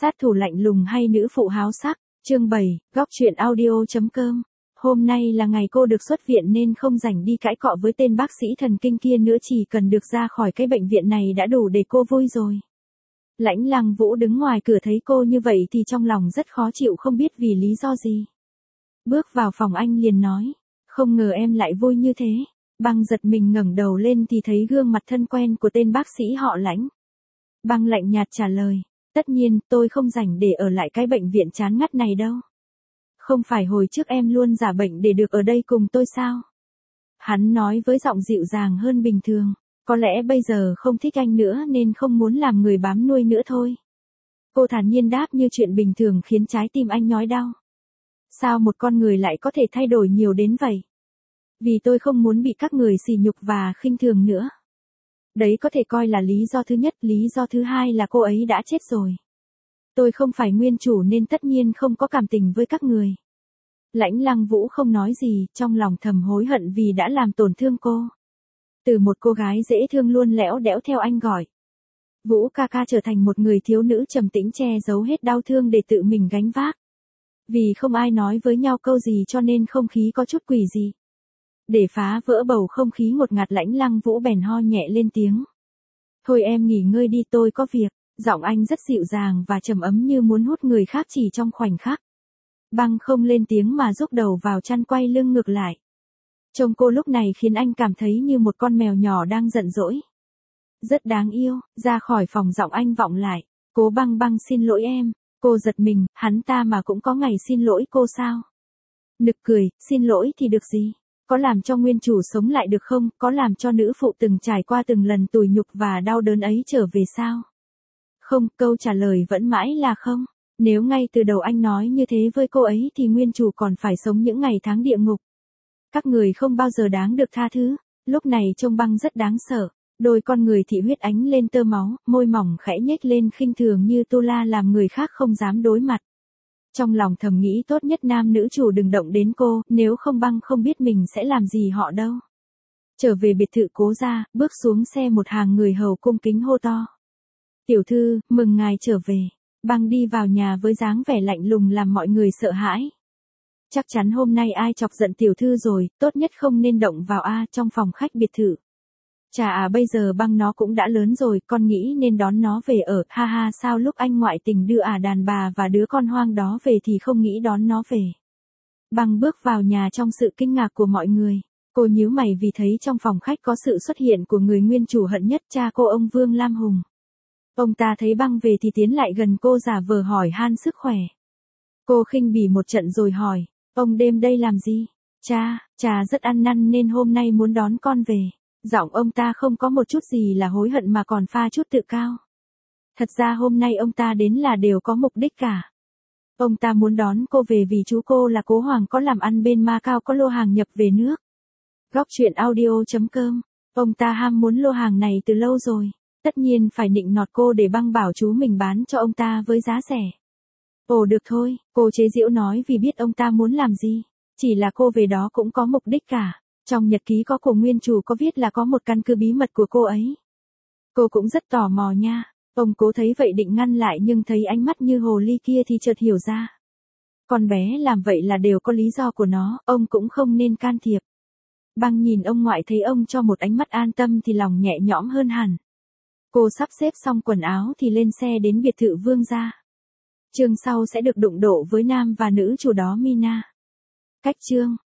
Sát thủ lạnh lùng hay nữ phụ háo sắc, chương 7, góc truyện audio.com. Hôm nay là ngày cô được xuất viện nên không rảnh đi cãi cọ với tên bác sĩ thần kinh kia nữa, chỉ cần được ra khỏi cái bệnh viện này đã đủ để cô vui rồi. Lãnh Lăng Vũ đứng ngoài cửa thấy cô như vậy thì trong lòng rất khó chịu, không biết vì lý do gì. Bước vào phòng anh liền nói, không ngờ em lại vui như thế. Băng giật mình ngẩng đầu lên thì thấy gương mặt thân quen của tên bác sĩ họ Lãnh. Băng lạnh nhạt trả lời, tất nhiên tôi không rảnh để ở lại cái bệnh viện chán ngắt này đâu. Không phải hồi trước em luôn giả bệnh để được ở đây cùng tôi sao? Hắn nói với giọng dịu dàng hơn bình thường, có lẽ bây giờ không thích anh nữa nên không muốn làm người bám nuôi nữa thôi. Cô thản nhiên đáp như chuyện bình thường khiến trái tim anh nhói đau. Sao một con người lại có thể thay đổi nhiều đến vậy? Vì tôi không muốn bị các người sỉ nhục và khinh thường nữa. Đấy có thể coi là lý do thứ nhất, lý do thứ hai là cô ấy đã chết rồi. Tôi không phải nguyên chủ nên tất nhiên không có cảm tình với các người. Lãnh Lăng Vũ không nói gì, trong lòng thầm hối hận vì đã làm tổn thương cô. Từ một cô gái dễ thương luôn lẽo đẽo theo anh gọi. Vũ ca ca trở thành một người thiếu nữ trầm tĩnh che giấu hết đau thương để tự mình gánh vác. Vì không ai nói với nhau câu gì cho nên không khí có chút quỷ dị. Để phá vỡ bầu không khí ngột ngạt, Lãnh Lăng Vũ bèn ho nhẹ lên tiếng. Thôi em nghỉ ngơi đi, tôi có việc. Giọng anh rất dịu dàng và trầm ấm như muốn hút người khác chỉ trong khoảnh khắc. Băng không lên tiếng mà rúc đầu vào chăn quay lưng ngược lại. Trông cô lúc này khiến anh cảm thấy như một con mèo nhỏ đang giận dỗi. Rất đáng yêu. Ra khỏi phòng giọng anh vọng lại. Cố Băng Băng xin lỗi em. Cô giật mình, hắn ta mà cũng có ngày xin lỗi cô sao? Nực cười, xin lỗi thì được gì? Có làm cho nguyên chủ sống lại được không? Có làm cho nữ phụ từng trải qua từng lần tủi nhục và đau đớn ấy trở về sao? Không, câu trả lời vẫn mãi là không. Nếu ngay từ đầu anh nói như thế với cô ấy thì nguyên chủ còn phải sống những ngày tháng địa ngục. Các người không bao giờ đáng được tha thứ. Lúc này trông Băng rất đáng sợ. Đôi con người thị huyết ánh lên tơ máu, môi mỏng khẽ nhếch lên khinh thường như tu la làm người khác không dám đối mặt. Trong lòng thầm nghĩ tốt nhất nam nữ chủ đừng động đến cô, nếu không Băng không biết mình sẽ làm gì họ đâu. Trở về biệt thự Cố gia, bước xuống xe một hàng người hầu cung kính hô to. Tiểu thư, mừng ngài trở về. Băng đi vào nhà với dáng vẻ lạnh lùng làm mọi người sợ hãi. Chắc chắn hôm nay ai chọc giận tiểu thư rồi, tốt nhất không nên động vào trong phòng khách biệt thự. Chà bây giờ Băng nó cũng đã lớn rồi, con nghĩ nên đón nó về ở, ha ha, sao lúc anh ngoại tình đưa đàn bà và đứa con hoang đó về thì không nghĩ đón nó về. Băng bước vào nhà trong sự kinh ngạc của mọi người. Cô nhíu mày vì thấy trong phòng khách có sự xuất hiện của người nguyên chủ hận nhất, cha cô ông Vương Lam Hùng. Ông ta thấy Băng về thì tiến lại gần cô giả vờ hỏi han sức khỏe. Cô khinh bỉ một trận rồi hỏi, ông đêm đây làm gì? Cha rất ăn năn nên hôm nay muốn đón con về. Giọng ông ta không có một chút gì là hối hận mà còn pha chút tự cao. Thật ra hôm nay ông ta đến là đều có mục đích cả. Ông ta muốn đón cô về vì chú cô là Cố Hoàng có làm ăn bên Macau có lô hàng nhập về nước. Góc truyện audio.com. Ông ta ham muốn lô hàng này từ lâu rồi. Tất nhiên phải nịnh nọt cô để Băng bảo chú mình bán cho ông ta với giá rẻ. Ồ được thôi, cô chế giễu nói vì biết ông ta muốn làm gì. Chỉ là cô về đó cũng có mục đích cả. Trong nhật ký có của nguyên chủ có viết là có một căn cứ bí mật của cô ấy. Cô cũng rất tò mò nha. Ông Cố thấy vậy định ngăn lại nhưng thấy ánh mắt như hồ ly kia thì chợt hiểu ra. Con bé làm vậy là đều có lý do của nó, ông cũng không nên can thiệp. Băng nhìn ông ngoại thấy ông cho một ánh mắt an tâm thì lòng nhẹ nhõm hơn hẳn. Cô sắp xếp xong quần áo thì lên xe đến biệt thự Vương gia. Chương sau sẽ được đụng độ với nam và nữ chủ đó Mina. Cách chương